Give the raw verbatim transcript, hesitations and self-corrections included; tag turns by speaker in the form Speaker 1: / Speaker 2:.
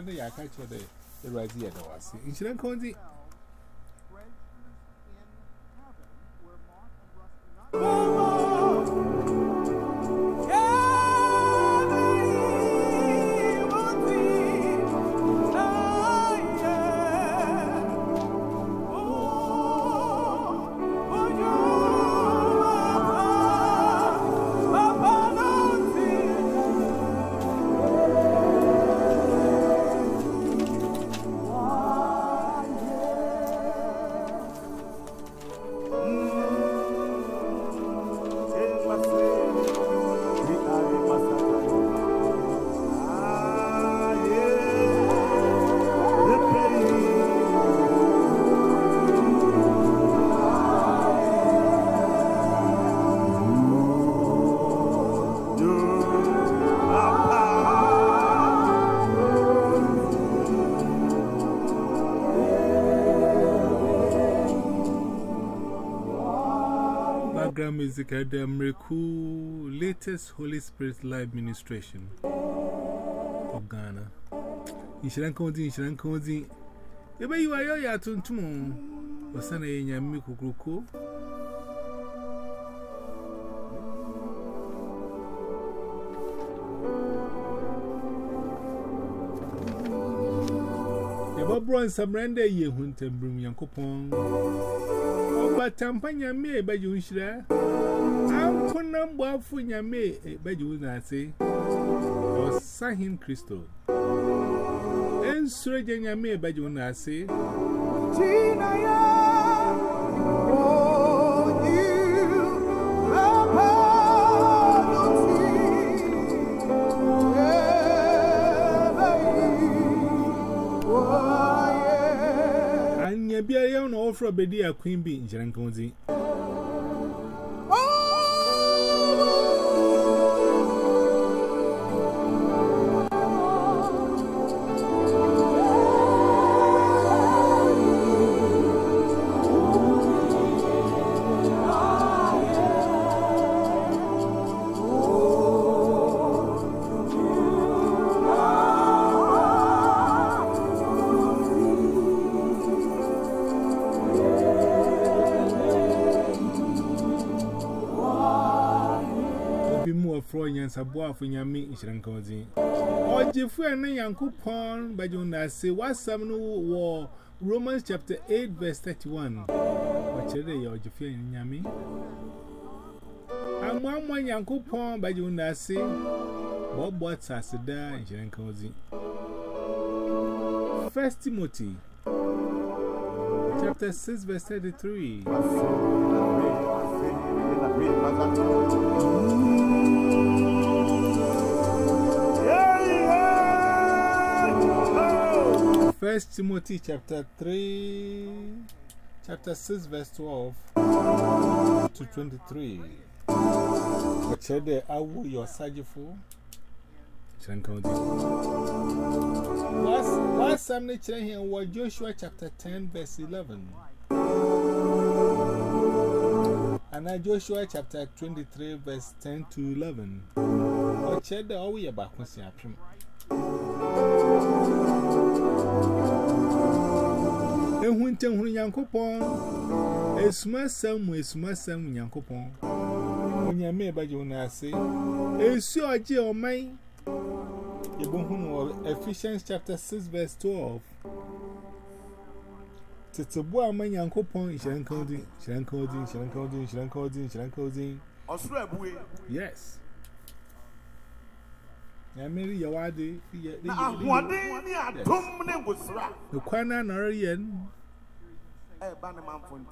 Speaker 1: and I catch you the right here. In Chilean County. Background music at the Miracle latest Holy Spirit live ministration of Ghana. In Sri Lanka, in Sri Lanka, ebe you are your tuntum, was an a yamiku kuku. The Bob and some render ye hunt and bring Yankopon. But Tampania may by you, Shra. I'm for number for your may by you, Nancy, or Sahin Crystal. And Surgeon Yame by you, Nancy. Be a young offer a bedi a queen bee in Jarancozi. Freudians a boy for your meat in Shankozi. Or Jeffrey and Yanko Pond by Jonah say what some war Romans chapter eight, verse thirty-one. What are they or Jeffrey and Yami? And one one Yanko Pond by Jonah say what what's as a da in Shankozi. First Timothy chapter six, verse thirty-three. First Timothy chapter three, chapter six, verse twelve to twenty-three. What said the Awu your Sajifo? Last last Sunday, here was Joshua chapter ten, verse eleven. And now Joshua chapter twenty-three, verse ten to eleven. What said the Awu your back was your prim. And when Ten Yankopon, a small sum with small sum Yankopon. When you may by Jonah say, a sure G or mine. You won't Ephesians chapter six, verse twelve. Tito boy, my Yankopon, Shankodi, Shankodi, Shankodi, Shankodi, Shankodi. Yes. I marry your wadi. The Quana Norian.